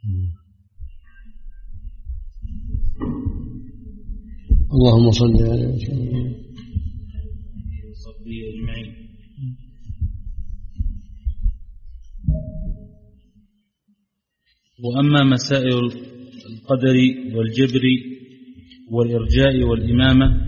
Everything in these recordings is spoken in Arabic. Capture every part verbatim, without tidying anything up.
اللهم صل على وسلم. وأما مسائل القدر والجبر والإرجاء والإمامة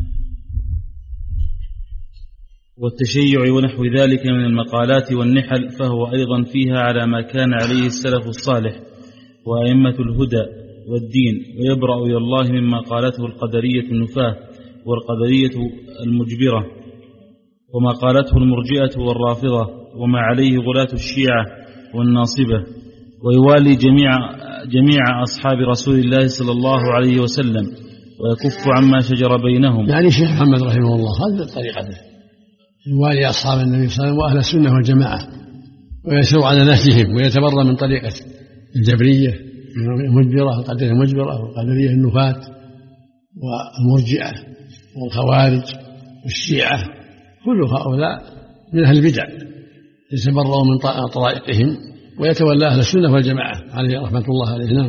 والتشيع ونحو ذلك من المقالات والنحل فهو أيضا فيها على ما كان عليه السلف الصالح وأئمة الهدى والدين، ويبرأ إلى الله مما قالته القدرية النفاة والقدرية المجبرة وما قالته المرجئة والرافضة وما عليه غلاة الشيعة والناصبة، ويوالي جميع, جميع أصحاب رسول الله صلى الله عليه وسلم ويكف عما شجر بينهم. يعني شيخ محمد رحمه الله هذه طريقته، يوالي أصحاب النبي صلى الله عليه وسلم وأهل السنة والجماعة ويسير على نهجهم ويتبرى من طريقة الجبرية المجبرة والقدرية المجبرة والقدرية النفاة والمرجئة والخوارج والشيعة، كل هؤلاء من أهل البدع يتبرأوا من طرائقهم ويتولى أهل السنة والجماعة عليه رحمة الله عليه. نعم.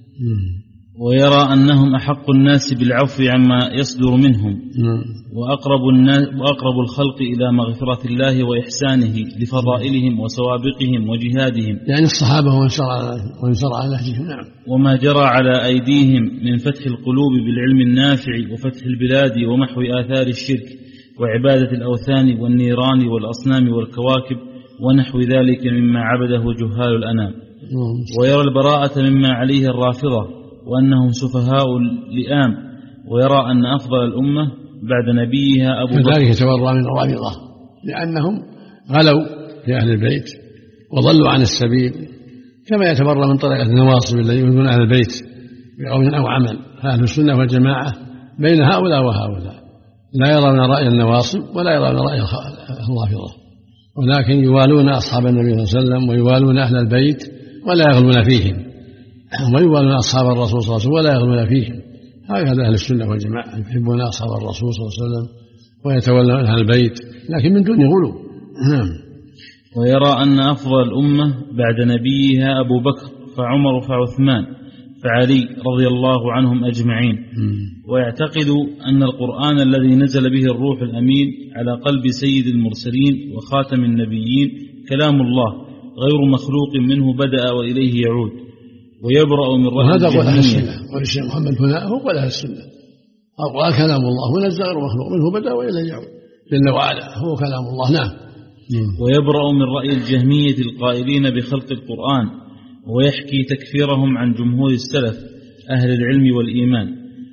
ويرى أنهم أحق الناس بالعفو عما يصدر منهم وأقرب, وأقرب الخلق إلى مغفرة الله وإحسانه لفضائلهم وسوابقهم وجهادهم، يعني الصحابة وانصر على نهجهم. نعم. وما جرى على أيديهم من فتح القلوب بالعلم النافع وفتح البلاد ومحو آثار الشرك وعبادة الأوثان والنيران والأصنام والكواكب ونحو ذلك مما عبده جهال الأنام. ويرى البراءة مما عليه الرافضة وأنهم سفهاء لئام، ويرى أن أفضل الأمة بعد نبيها أبو بكر. كذلك يتبرأ من الرافضة لأنهم غلوا في أهل البيت وضلوا عن السبيل، كما يتبرأ من طريقة النواصب الذين يؤذون أهل البيت بقول أو عمل. أهل السنة والجماعة بين هؤلاء وهؤلاء، لا يرون رأي النواصب ولا يرون رأي الرافضة، ولكن يوالون أصحاب النبي صلى الله عليه وسلم ويوالون أهل البيت ولا يغلون فيهم، ويوالون أصحاب الرسول صلى الله عليه وسلم ولا يغلون فيهم. هكذا أهل السنة والجماعة يحبون أصحاب الرسول صلى الله عليه وسلم ويتولون أهل البيت لكن من دون غلو. نعم. ويرى أن أفضل الأمة بعد نبيها أبو بكر فعمر فعثمان فعلي رضي الله عنهم أجمعين. ويعتقد أن القرآن الذي نزل به الروح الأمين على قلب سيد المرسلين وخاتم النبيين كلام الله غير مخلوق منه بدأ وإليه يعود، ويبرأ من رأي وهذا قول أهل السنة. والشيخ محمد هنا هو قول أهل السنة، القرآن كلام الله ونزل غير مخلوق منه بدأ وإليه يعود جل وعلا، هو كلام الله. نعم. ويبرأ من رأي الجهمية القائلين بخلق القرآن، ويحكي تكفيرهم عن جمهور السلف أهل العلم والإيمان.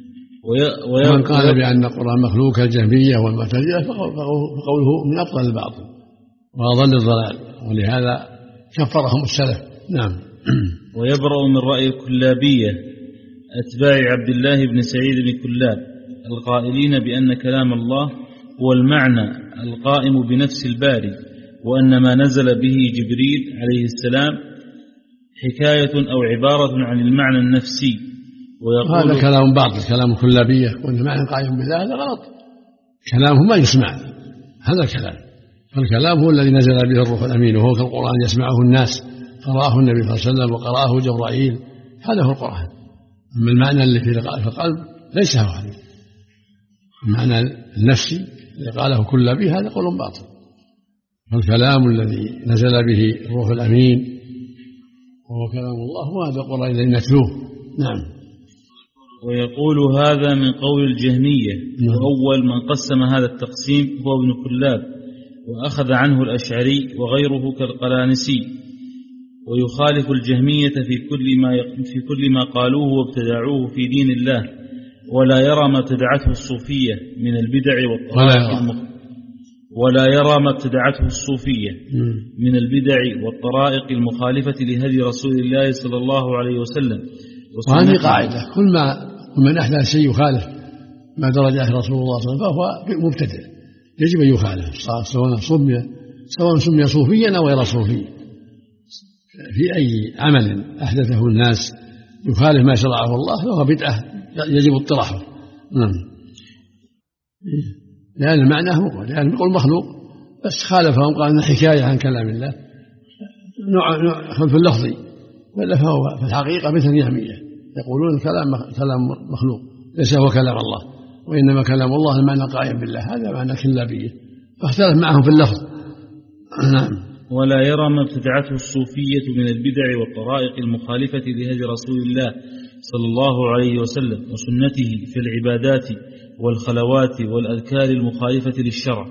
ومن قال بأن القرآن مخلوق الجهمية والمعتزلة فقوله من أبطل الباطل وأضل الضلال، ولهذا كفرهم السلف. نعم. ويبرأ من رأي الكلابية أتباع عبد الله بن سعيد بن كلاب القائلين بأن كلام الله هو المعنى القائم بنفس الباري، وأن ما نزل به جبريل عليه السلام حكاية أو عبارة عن المعنى النفسي. هذا كلام باطل، كلام الكلابية، وأن المعنى قائم بذلك هذا غلط، كلامه ما يسمع هذا الكلام، فالكلام هو الذي نزل به الروح الأمين، وهو كالقرآن يسمعه الناس، قرأه النبي صلى الله عليه وسلم وقرأه جبرائيل، هذا هو القرآن. أما المعنى اللي في القلب ليس هو هذا المعنى النفسي اللي قاله كلابي، هذا قول باطل. فالكلام الذي نزل به الروح الأمين وهو كلام الله، وهذا القرآن الذي نتلوه. نعم. ويقول هذا من قول الجهمية. نعم. وأول من قسم هذا التقسيم هو ابن كلاب، وأخذ عنه الأشعري وغيره كالقلانسي، ويخالف الجهمية في كل ما في كل ما قالوه وابتدعوه في دين الله، ولا يرى ما ابتدعته الصوفية من البدع والطرائق المخ... ولا يرى ما ابتدعته الصوفية من البدع والطرائق المخالفة لهدي رسول الله صلى الله عليه وسلم. وهذه قاعدة، كل ما من أحدث شيء يخالف ما درجه رسول الله صلى الله عليه وسلم فهو مبتدع، يجب أن يخالف، سواء سمي سواء سمي صوفيا أو غير صوفي. في أي عمل أحدثه الناس يخالف ما شرعه الله فهو بدعة يجب اطراحه. نعم. لأن المعنى هو لأن يقول مخلوق بس خالفهم، قال إنه حكاية عن كلام الله، نوع خلف اللفظي، وإلا فهو في الحقيقة مثل الجهمية يقولون كلام كلام مخلوق ليس هو كلام الله، وإنما كلام الله المعنى قائم بالله، هذا معنى كلابية، فاختلف معهم في اللفظ. نعم. ولا يرى ما ابتدعته الصوفية من البدع والطرائق المخالفة لهدي رسول الله صلى الله عليه وسلم وسنته في العبادات والخلوات والأذكار المخالفة للشرع.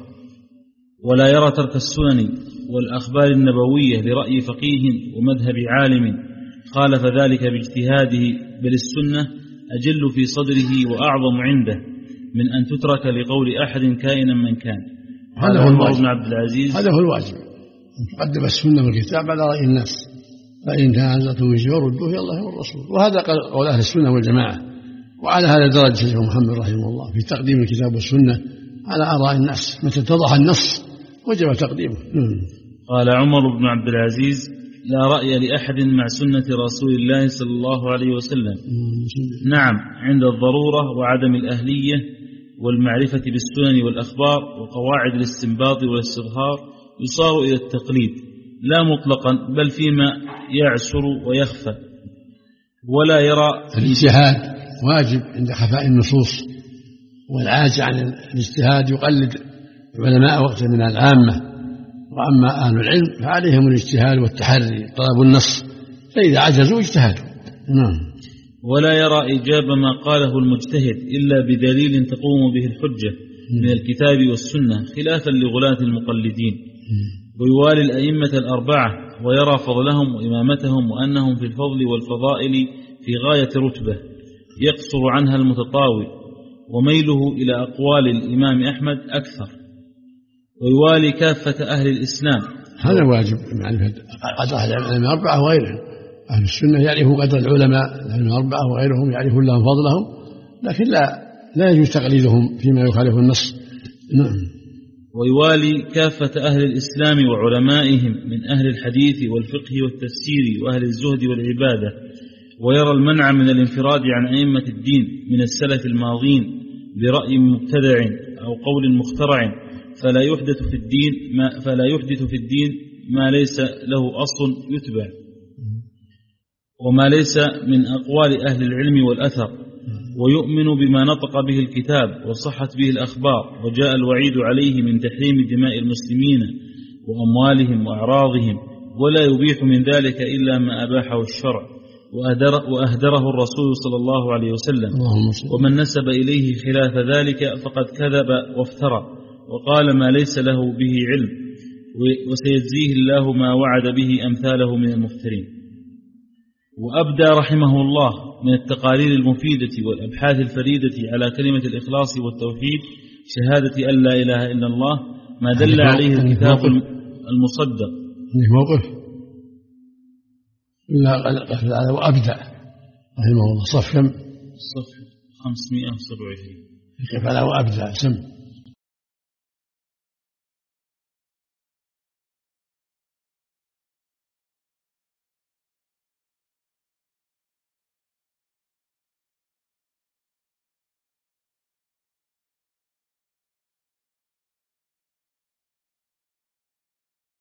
ولا يرى ترك السنن والأخبار النبوية لرأي فقيه ومذهب عالم خالف ذلك باجتهاده، بل السنة أجل في صدره وأعظم عنده من أن تترك لقول أحد كائنا من كان. هذا هو الواجب بن عبد العزيز هذا هو الواجب أن تقدم السنة والكتاب على رأي الناس، فإن تنازعتم في شيء فردوه إلى الله والرسول، وهذا قول أهل السنة والجماعة. وعلى هذا درج شيخ محمد رحمه الله في تقديم الكتاب والسنة على آراء الناس، متى اتضح النص وجب تقديمه. قال عمر بن عبد العزيز: لا رأي لأحد مع سنة رسول الله صلى الله عليه وسلم. نعم، عند الضرورة وعدم الأهلية والمعرفة بالسنن والأخبار وقواعد الاستنباط والاستظهار يصار إلى التقليد لا مطلقا، بل فيما يعسر ويخفى. ولا يرى الاجتهاد واجب عند خفاء النصوص، والعاجز عن الاجتهاد يقلد العلماء وقت من العامة. وأما أهل العلم فعليهم الاجتهاد والتحري طلب النص، فإذا عجزوا اجتهدوا. نعم. ولا يرى إيجاب ما قاله المجتهد إلا بدليل تقوم به الحجة من الكتاب والسنة، خلافا لغلاة المقلدين. ويوالي الأئمة الأربعة ويرى فضلهم وإمامتهم وأنهم في الفضل والفضائل في غاية رتبة يقصر عنها المتطاول، وميله إلى أقوال الإمام أحمد أكثر. ويوالي كافة أهل الإسلام. هذا واجب معرفة قدر أهل العلم الأربعة وغيرهم. أهل السنة يعرفوا قدر العلماء العلم الأربعة وغيرهم يعرفون لهم فضلهم، لكن لا لا يجوز تقليدهم فيما يخالف النص. نعم. ويوالي كافة أهل الإسلام وعلمائهم من أهل الحديث والفقه والتفسير وأهل الزهد والعبادة. ويرى المنع من الانفراد عن أئمة الدين من السلف الماضين برأي مبتدع أو قول مخترع، فلا يحدث في الدين ما فلا يحدث في الدين ما ليس له أصل يتبع، وما ليس من أقوال أهل العلم والأثر، ويؤمن بما نطق به الكتاب وصحت به الأخبار وجاء الوعيد عليه من تحريم دماء المسلمين وأموالهم وأعراضهم، ولا يبيح من ذلك إلا ما أباحه الشرع وأهدره الرسول صلى الله عليه وسلم. ومن نسب إليه خلاف ذلك فقد كذب وافترى وقال ما ليس له به علم، وسيجزيه الله ما وعد به أمثاله من المفترين. وأبدى رحمه الله من التقارير المفيدة والأبحاث الفريدة على كلمة الإخلاص والتوحيد شهادة أن لا إله إلا الله ما دل عليه الكتاب المصدق. موقف لا وأبدى رحمه الله صف كم؟ صف خمسمائة وسبعة وعشرين. كيف على وأبدى سم